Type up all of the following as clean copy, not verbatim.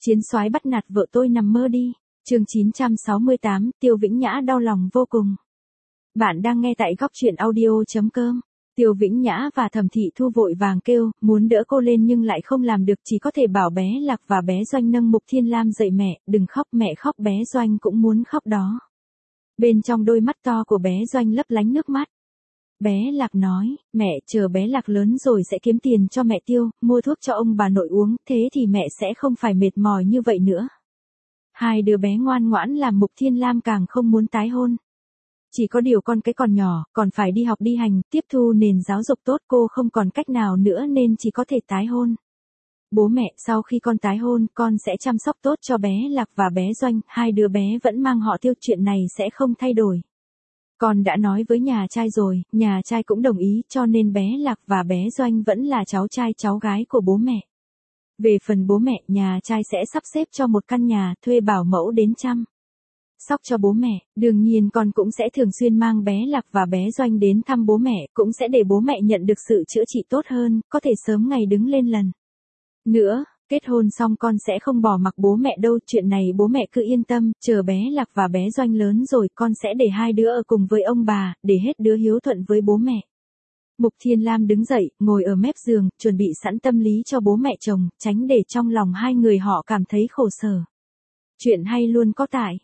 Chiến soái bắt nạt vợ tôi nằm mơ đi. Chương 968, Tiêu Vĩnh Nhã đau lòng vô cùng. Bạn đang nghe tại góc truyện audio.com. Tiêu Vĩnh Nhã và Thẩm Thị Thu vội vàng kêu, muốn đỡ cô lên nhưng lại không làm được, chỉ có thể bảo bé Lạc và bé Doanh nâng Mục Thiên Lam dậy. Mẹ, đừng khóc, mẹ khóc. Bé Doanh cũng muốn khóc đó. Bên trong đôi mắt to của bé Doanh lấp lánh nước mắt. Bé Lạc nói, mẹ, chờ bé Lạc lớn rồi sẽ kiếm tiền cho mẹ tiêu, mua thuốc cho ông bà nội uống, thế thì mẹ sẽ không phải mệt mỏi như vậy nữa. Hai đứa bé ngoan ngoãn làm Mục Thiên Lam càng không muốn tái hôn. Chỉ có điều con cái còn nhỏ, còn phải đi học đi hành, tiếp thu nền giáo dục tốt, cô không còn cách nào nữa nên chỉ có thể tái hôn. Bố mẹ, sau khi con tái hôn, con sẽ chăm sóc tốt cho bé Lạc và bé Doanh, hai đứa bé vẫn mang họ Tiêu, chuyện này sẽ không thay đổi. Con đã nói với nhà trai rồi, nhà trai cũng đồng ý, cho nên bé Lạc và bé Doanh vẫn là cháu trai cháu gái của bố mẹ. Về phần bố mẹ, nhà trai sẽ sắp xếp cho một căn nhà, thuê bảo mẫu đến chăm sóc cho bố mẹ, đương nhiên con cũng sẽ thường xuyên mang bé Lạc và bé Doanh đến thăm bố mẹ, cũng sẽ để bố mẹ nhận được sự chữa trị tốt hơn, có thể sớm ngày đứng lên lần nữa. Kết hôn xong con sẽ không bỏ mặc bố mẹ đâu, chuyện này bố mẹ cứ yên tâm, chờ bé Lạc và bé Doanh lớn rồi con sẽ để hai đứa ở cùng với ông bà, để hết đứa hiếu thuận với bố mẹ. Mục Thiên Lam đứng dậy, ngồi ở mép giường, chuẩn bị sẵn tâm lý cho bố mẹ chồng, tránh để trong lòng hai người họ cảm thấy khổ sở. Chuyện hay luôn có tại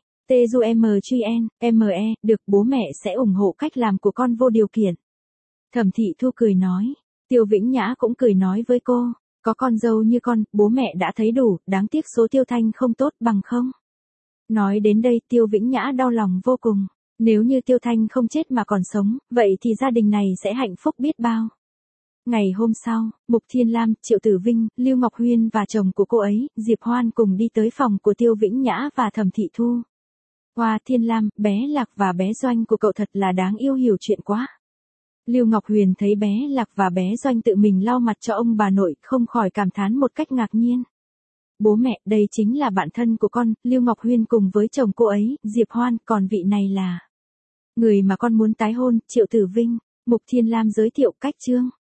TUMGN, được, bố mẹ sẽ ủng hộ cách làm của con vô điều kiện. Thẩm Thị Thu cười nói, Tiêu Vĩnh Nhã cũng cười nói với cô. Có con dâu như con, bố mẹ đã thấy đủ, đáng tiếc số Tiêu Thanh không tốt bằng không. Nói đến đây Tiêu Vĩnh Nhã đau lòng vô cùng. Nếu như Tiêu Thanh không chết mà còn sống, vậy thì gia đình này sẽ hạnh phúc biết bao. Ngày hôm sau, Mục Thiên Lam, Triệu Tử Vinh, Lưu Ngọc Huyên và chồng của cô ấy, Diệp Hoan cùng đi tới phòng của Tiêu Vĩnh Nhã và Thẩm Thị Thu. Hoa Thiên Lam, bé Lạc và bé Doanh của cậu thật là đáng yêu, hiểu chuyện quá. Lưu Ngọc Huyền thấy bé Lạc và bé Doanh tự mình lau mặt cho ông bà nội, không khỏi cảm thán một cách ngạc nhiên. Bố mẹ, đây chính là bạn thân của con, Lưu Ngọc Huyền cùng với chồng cô ấy, Diệp Hoan, còn vị này là người mà con muốn tái hôn, Triệu Tử Vinh. Mục Thiên Lam giới thiệu cách chương.